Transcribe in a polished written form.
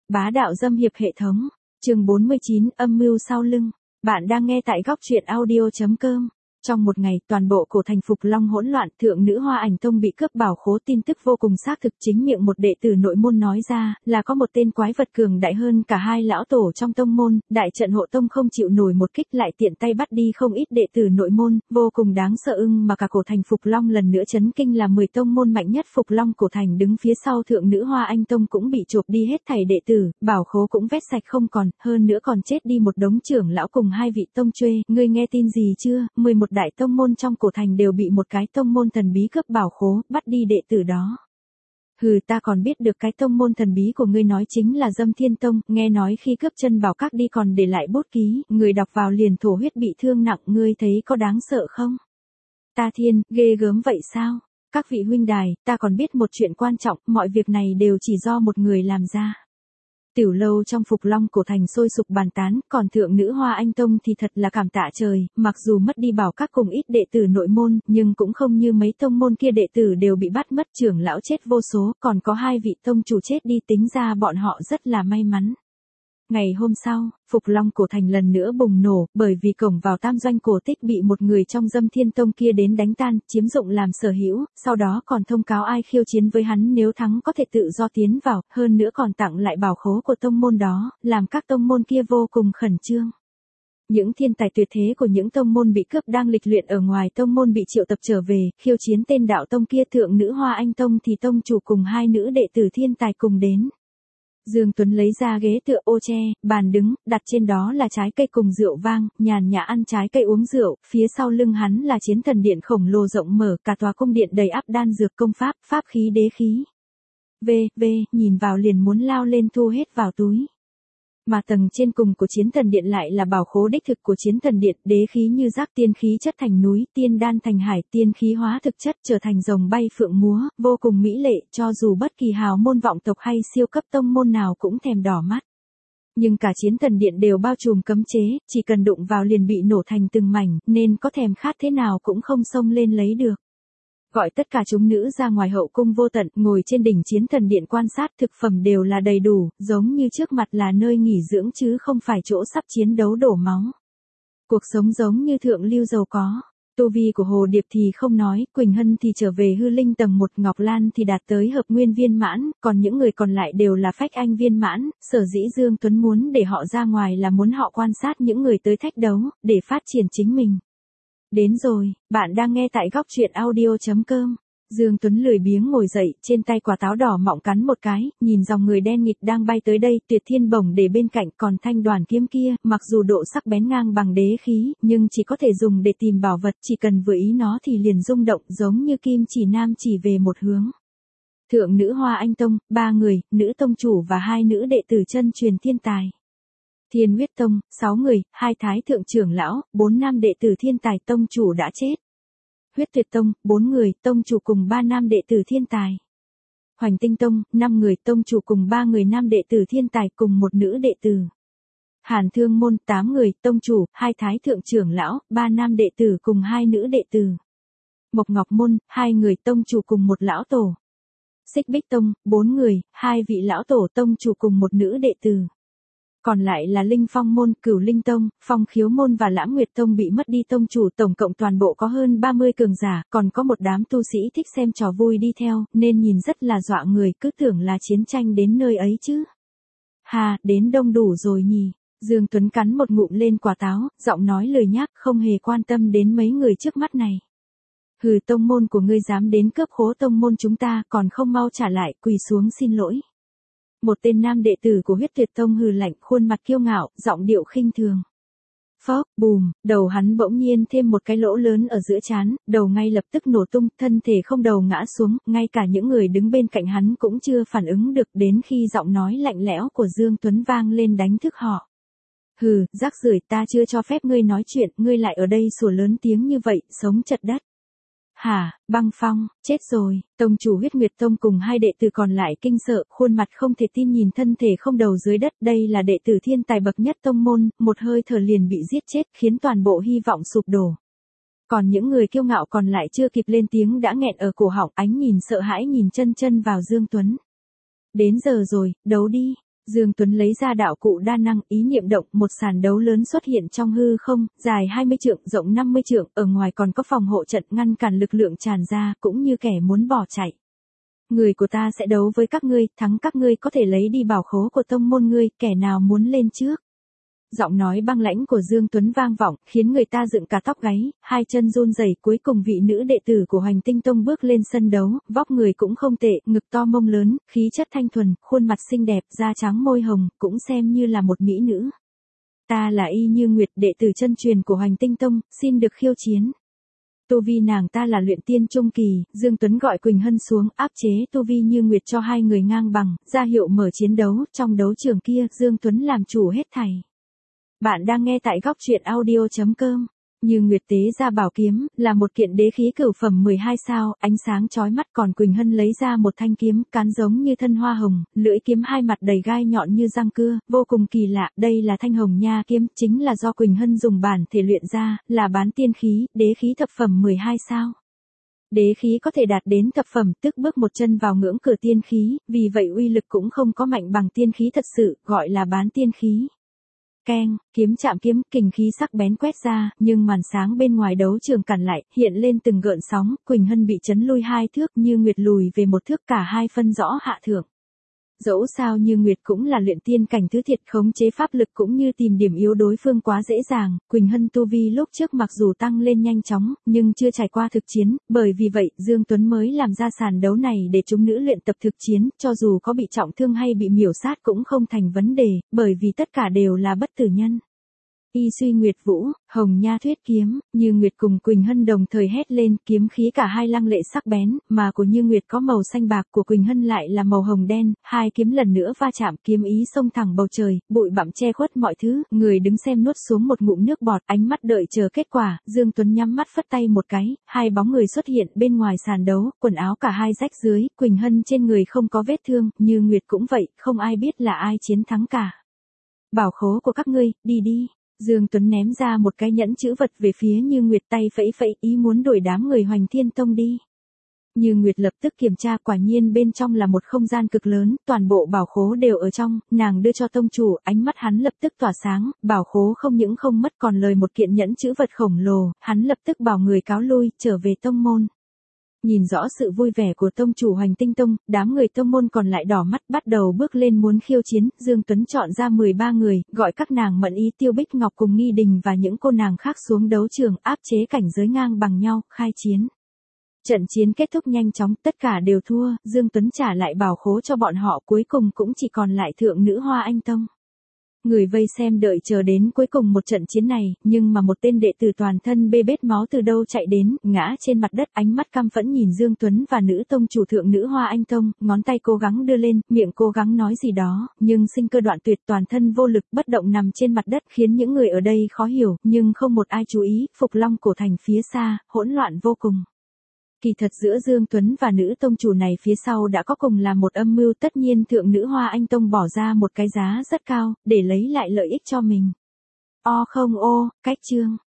Bá đạo dâm hiệp hệ thống. Chương 49, âm mưu sau lưng. Bạn đang nghe tại góc truyện audio.com. Trong một ngày, toàn bộ cổ thành Phục Long hỗn loạn, thượng nữ Hoa Ảnh Tông bị cướp bảo khố, tin tức vô cùng xác thực, chính miệng một đệ tử nội môn nói ra, là có một tên quái vật cường đại hơn cả hai lão tổ trong tông môn, đại trận hộ tông không chịu nổi một kích lại tiện tay bắt đi không ít đệ tử nội môn, vô cùng đáng sợ mà cả cổ thành Phục Long lần nữa chấn kinh là 10 tông môn mạnh nhất Phục Long cổ thành đứng phía sau thượng nữ Hoa Anh Tông cũng bị chộp đi hết thảy đệ tử, bảo khố cũng vét sạch không còn, hơn nữa còn chết đi một đống trưởng lão cùng hai vị tông truê, ngươi nghe tin gì chưa, 11 đại tông môn trong cổ thành đều bị một cái tông môn thần bí cướp bảo khố, bắt đi đệ tử đó. Hừ, ta còn biết được cái tông môn thần bí của ngươi nói chính là Dâm Thiên Tông, nghe nói khi cướp chân bảo các đi còn để lại bút ký, người đọc vào liền thổ huyết bị thương nặng, ngươi thấy có đáng sợ không? Ta thiên, ghê gớm vậy sao? Các vị huynh đài, ta còn biết một chuyện quan trọng, mọi việc này đều chỉ do một người làm ra. Tiểu lâu trong Phục Long cổ thành sôi sục bàn tán, còn thượng nữ Hoa Anh Tông thì thật là cảm tạ trời, mặc dù mất đi bảo các cùng ít đệ tử nội môn, nhưng cũng không như mấy tông môn kia đệ tử đều bị bắt mất, trưởng lão chết vô số, còn có hai vị tông chủ chết đi, tính ra bọn họ rất là may mắn. Ngày hôm sau, Phục Long cổ thành lần nữa bùng nổ, bởi vì cổng vào tam doanh cổ tích bị một người trong Dâm Thiên Tông kia đến đánh tan, chiếm dụng làm sở hữu, sau đó còn thông cáo ai khiêu chiến với hắn nếu thắng có thể tự do tiến vào, hơn nữa còn tặng lại bảo khố của tông môn đó, làm các tông môn kia vô cùng khẩn trương. Những thiên tài tuyệt thế của những tông môn bị cướp đang lịch luyện ở ngoài tông môn bị triệu tập trở về, khiêu chiến tên đạo tông kia, thượng nữ Hoa Anh Tông thì tông chủ cùng hai nữ đệ tử thiên tài cùng đến. Dương Tuấn lấy ra ghế tựa ô tre, bàn đứng, đặt trên đó là trái cây cùng rượu vang, nhàn nhã ăn trái cây uống rượu, phía sau lưng hắn là chiến thần điện khổng lồ rộng mở, cả tòa cung điện đầy ắp đan dược công pháp, pháp khí đế khí. Nhìn vào liền muốn lao lên thu hết vào túi. Mà tầng trên cùng của chiến thần điện lại là bảo khố đích thực của chiến thần điện, đế khí như rác, tiên khí chất thành núi, tiên đan thành hải, tiên khí hóa thực chất trở thành rồng bay phượng múa, vô cùng mỹ lệ, cho dù bất kỳ hào môn vọng tộc hay siêu cấp tông môn nào cũng thèm đỏ mắt. Nhưng cả chiến thần điện đều bao trùm cấm chế, chỉ cần đụng vào liền bị nổ thành từng mảnh, nên có thèm khát thế nào cũng không xông lên lấy được. Gọi tất cả chúng nữ ra ngoài hậu cung vô tận, ngồi trên đỉnh chiến thần điện quan sát, thực phẩm đều là đầy đủ, giống như trước mặt là nơi nghỉ dưỡng chứ không phải chỗ sắp chiến đấu đổ máu. Cuộc sống giống như thượng lưu giàu có. Tu vi của Hồ Điệp thì không nói, Quỳnh Hân thì trở về hư linh tầng 1, Ngọc Lan thì đạt tới hợp nguyên viên mãn, còn những người còn lại đều là phách anh viên mãn, sở dĩ Dương Tuấn muốn để họ ra ngoài là muốn họ quan sát những người tới thách đấu, để phát triển chính mình. Đến rồi, bạn đang nghe tại góc truyện audio.com. Dương Tuấn lười biếng ngồi dậy, trên tay quả táo đỏ mọng cắn một cái, nhìn dòng người đen nghịt đang bay tới đây, Tuyệt Thiên bổng để bên cạnh, còn thanh đoàn kiếm kia, mặc dù độ sắc bén ngang bằng đế khí, nhưng chỉ có thể dùng để tìm bảo vật, chỉ cần vừa ý nó thì liền rung động, giống như kim chỉ nam chỉ về một hướng. Thượng nữ Hoa Anh Tông, 3 người, nữ tông chủ và 2 nữ đệ tử chân truyền thiên tài. Thiên Huyết Tông, 6 người, 2 thái thượng trưởng lão, 4 nam đệ tử thiên tài, tông chủ đã chết. Huyết Tuyệt Tông, 4 người, tông chủ cùng 3 nam đệ tử thiên tài. Hoành Tinh Tông, 5 người, tông chủ cùng 3 người nam đệ tử thiên tài cùng một nữ đệ tử. Hàn Thương Môn, 8 người, tông chủ, 2 thái thượng trưởng lão, 3 nam đệ tử cùng 2 nữ đệ tử. Mộc Ngọc Môn, 2 người, tông chủ cùng một lão tổ. Xích Bích Tông, 4 người, 2 vị lão tổ, tông chủ cùng một nữ đệ tử. Còn lại là Linh Phong Môn, Cửu Linh Tông, Phong Khiếu Môn và Lãng Nguyệt Tông bị mất đi tông chủ, tổng cộng toàn bộ có hơn 30 cường giả, còn có một đám tu sĩ thích xem trò vui đi theo, nên nhìn rất là dọa người, cứ tưởng là chiến tranh đến nơi ấy chứ. Hà, đến đông đủ rồi nhỉ. Dương Tuấn cắn một ngụm lên quả táo, giọng nói lười nhác, không hề quan tâm đến mấy người trước mắt này. Hừ, tông môn của ngươi dám đến cướp khố tông môn chúng ta, còn không mau trả lại, quỳ xuống xin lỗi. Một tên nam đệ tử của Huyết Tuyệt Tông hừ lạnh, khuôn mặt kiêu ngạo, giọng điệu khinh thường. Phốc, bùm, đầu hắn bỗng nhiên thêm một cái lỗ lớn ở giữa trán, đầu ngay lập tức nổ tung, thân thể không đầu ngã xuống, ngay cả những người đứng bên cạnh hắn cũng chưa phản ứng được, đến khi giọng nói lạnh lẽo của Dương Tuấn vang lên đánh thức họ. Hừ, rác rưởi, ta chưa cho phép ngươi nói chuyện, ngươi lại ở đây sủa lớn tiếng như vậy, sống chật đất. Hả, Băng Phong, chết rồi, tông chủ Huyết Nguyệt Tông cùng 2 đệ tử còn lại kinh sợ, khuôn mặt không thể tin nhìn thân thể không đầu dưới đất, đây là đệ tử thiên tài bậc nhất tông môn, một hơi thở liền bị giết chết, khiến toàn bộ hy vọng sụp đổ. Còn những người kiêu ngạo còn lại chưa kịp lên tiếng đã nghẹn ở cổ họng, ánh nhìn sợ hãi nhìn chân vào Dương Tuấn. Đến giờ rồi, đấu đi. Dương Tuấn lấy ra đạo cụ đa năng, ý niệm động, một sàn đấu lớn xuất hiện trong hư không, dài 20 trượng, rộng 50 trượng, ở ngoài còn có phòng hộ trận ngăn cản lực lượng tràn ra, cũng như kẻ muốn bỏ chạy. Người của ta sẽ đấu với các ngươi, thắng các ngươi có thể lấy đi bảo khố của tông môn ngươi, kẻ nào muốn lên trước. Giọng nói băng lãnh của Dương Tuấn vang vọng, khiến người ta dựng cả tóc gáy, hai chân run rẩy. Cuối cùng vị nữ đệ tử của Hoành Tinh Tông bước lên sân đấu, vóc người cũng không tệ, ngực to mông lớn, khí chất thanh thuần, khuôn mặt xinh đẹp, da trắng môi hồng, cũng xem như là một mỹ nữ. Ta là Y Như Nguyệt, đệ tử chân truyền của Hoành Tinh Tông, xin được khiêu chiến. Tu vi nàng ta là luyện tiên trung kỳ, Dương Tuấn gọi Quỳnh Hân xuống, áp chế tu vi Như Nguyệt cho hai người ngang bằng, ra hiệu mở chiến đấu, trong đấu trường kia, Dương Tuấn làm chủ hết thảy. Bạn đang nghe tại góc truyện audio.com. Như Nguyệt tế ra bảo kiếm, là một kiện đế khí cửu phẩm 12 sao, ánh sáng chói mắt. Còn Quỳnh Hân lấy ra một thanh kiếm, cán giống như thân hoa hồng, lưỡi kiếm hai mặt đầy gai nhọn như răng cưa, vô cùng kỳ lạ. Đây là thanh hồng nha kiếm, chính là do Quỳnh Hân dùng bản thể luyện ra, là bán tiên khí, đế khí thập phẩm 12 sao. Đế khí có thể đạt đến thập phẩm, tức bước một chân vào ngưỡng cửa tiên khí, vì vậy uy lực cũng không có mạnh bằng tiên khí thật sự, gọi là bán tiên khí. Keng, kiếm chạm kiếm, kình khí sắc bén quét ra, nhưng màn sáng bên ngoài đấu trường cản lại, hiện lên từng gợn sóng, Quỳnh Hân bị chấn lui 2 thước, Như Nguyệt lùi về 1 thước, cả hai phân rõ hạ thượng. Dẫu sao Như Nguyệt cũng là luyện tiên cảnh thứ thiệt, khống chế pháp lực cũng như tìm điểm yếu đối phương quá dễ dàng. Quỳnh Hân tu vi lúc trước mặc dù tăng lên nhanh chóng, nhưng chưa trải qua thực chiến, bởi vì vậy Dương Tuấn mới làm ra sàn đấu này để chúng nữ luyện tập thực chiến, cho dù có bị trọng thương hay bị miểu sát cũng không thành vấn đề, bởi vì tất cả đều là bất tử nhân. Y Suy Nguyệt Vũ, Hồng Nha Thuyết Kiếm, Như Nguyệt cùng Quỳnh Hân đồng thời hét lên, kiếm khí cả hai lăng lệ sắc bén, mà của Như Nguyệt có màu xanh bạc, của Quỳnh Hân lại là màu hồng đen, hai kiếm lần nữa va chạm, kiếm ý xông thẳng bầu trời, bụi bặm che khuất mọi thứ, người đứng xem nuốt xuống một ngụm nước bọt, ánh mắt đợi chờ kết quả. Dương Tuấn nhắm mắt phất tay một cái, hai bóng người xuất hiện bên ngoài sàn đấu, quần áo cả hai rách dưới, Quỳnh Hân trên người không có vết thương, Như Nguyệt cũng vậy, không ai biết là ai chiến thắng cả. Bảo khố của các ngươi, đi đi. Dương Tuấn ném ra một cái nhẫn chữ vật về phía Như Nguyệt, tay phẩy phẩy, ý muốn đuổi đám người Hoành Thiên Tông đi. Như Nguyệt lập tức kiểm tra, quả nhiên bên trong là một không gian cực lớn, toàn bộ bảo khố đều ở trong, nàng đưa cho tông chủ, ánh mắt hắn lập tức tỏa sáng, bảo khố không những không mất còn lời một kiện nhẫn chữ vật khổng lồ, hắn lập tức bảo người cáo lui, trở về tông môn. Nhìn rõ sự vui vẻ của tông chủ Hoành Tinh Tông, đám người tông môn còn lại đỏ mắt, bắt đầu bước lên muốn khiêu chiến. Dương Tuấn chọn ra 13 người, gọi các nàng Mận Ý, Tiêu Bích Ngọc cùng Nghi Đình và những cô nàng khác xuống đấu trường, áp chế cảnh giới ngang bằng nhau, khai chiến. Trận chiến kết thúc nhanh chóng, tất cả đều thua, Dương Tuấn trả lại bảo khố cho bọn họ, cuối cùng cũng chỉ còn lại thượng nữ Hoa Anh Tông. Người vây xem đợi chờ đến cuối cùng một trận chiến này, nhưng mà một tên đệ tử toàn thân bê bết máu từ đâu chạy đến, ngã trên mặt đất, ánh mắt căm phẫn nhìn Dương Tuấn và nữ tông chủ thượng nữ Hoa Anh Tông, ngón tay cố gắng đưa lên, miệng cố gắng nói gì đó, nhưng sinh cơ đoạn tuyệt, toàn thân vô lực, bất động nằm trên mặt đất, khiến những người ở đây khó hiểu, nhưng không một ai chú ý. Phục Long cổ thành phía xa, hỗn loạn vô cùng. Kỳ thật giữa Dương Tuấn và nữ tông chủ này phía sau đã có cùng là một âm mưu, tất nhiên thượng nữ Hoa Anh Tông bỏ ra một cái giá rất cao, để lấy lại lợi ích cho mình. Cách chương.